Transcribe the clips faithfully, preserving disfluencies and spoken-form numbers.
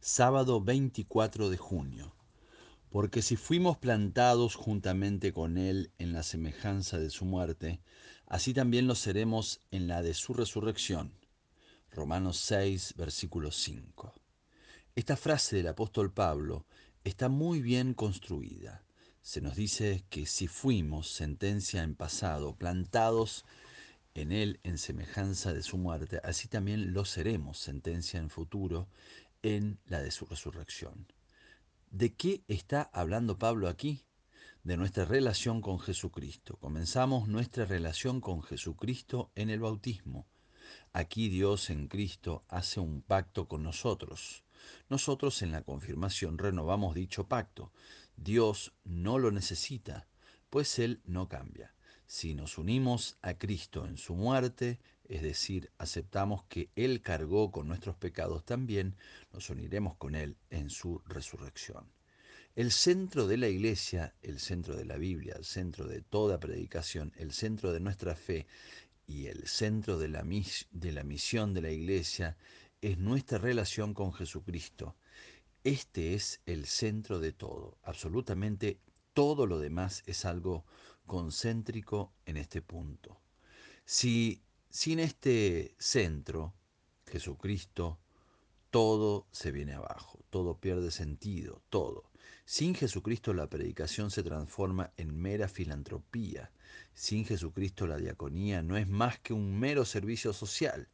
Sábado veinticuatro de junio. Porque si fuimos plantados juntamente con Él en la semejanza de su muerte, así también lo seremos en la de su resurrección. Romanos seis, versículo cinco. Esta frase del apóstol Pablo está muy bien construida. Se nos dice que si fuimos, sentencia en pasado, plantados en Él en semejanza de su muerte, así también lo seremos, sentencia en futuro, en la de su resurrección. ¿De qué está hablando Pablo aquí? De nuestra relación con Jesucristo. Comenzamos nuestra relación con Jesucristo en el bautismo. Aquí Dios en Cristo hace un pacto con nosotros. Nosotros en la confirmación renovamos dicho pacto. Dios no lo necesita, pues Él no cambia. Si nos unimos a Cristo en su muerte, es decir, aceptamos que Él cargó con nuestros pecados, también nos uniremos con Él en su resurrección. El centro de la iglesia, el centro de la Biblia, el centro de toda predicación, el centro de nuestra fe y el centro de la, mis, de la misión de la iglesia es nuestra relación con Jesucristo. Este es el centro de todo. Absolutamente todo lo demás es algo concéntrico en este punto. Si sin este centro, Jesucristo, todo se viene abajo, todo pierde sentido, todo. Sin Jesucristo la predicación se transforma en mera filantropía. Sin Jesucristo la diaconía no es más que un mero servicio social.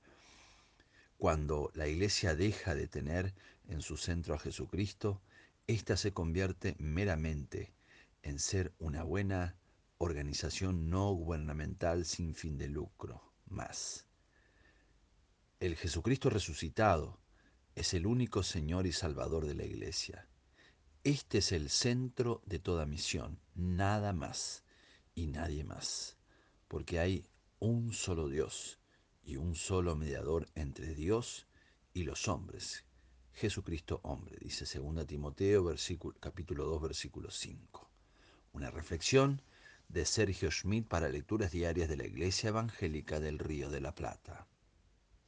Cuando la iglesia deja de tener en su centro a Jesucristo, ésta se convierte meramente en ser una buena organización no gubernamental sin fin de lucro. Más. El Jesucristo resucitado es el único Señor y Salvador de la Iglesia. Este es el centro de toda misión, nada más y nadie más, porque hay un solo Dios y un solo mediador entre Dios y los hombres, Jesucristo hombre, dice segunda Timoteo versículo, capítulo dos, versículo cinco. Una reflexión de Sergio Schmidt para lecturas diarias de la Iglesia Evangélica del Río de la Plata.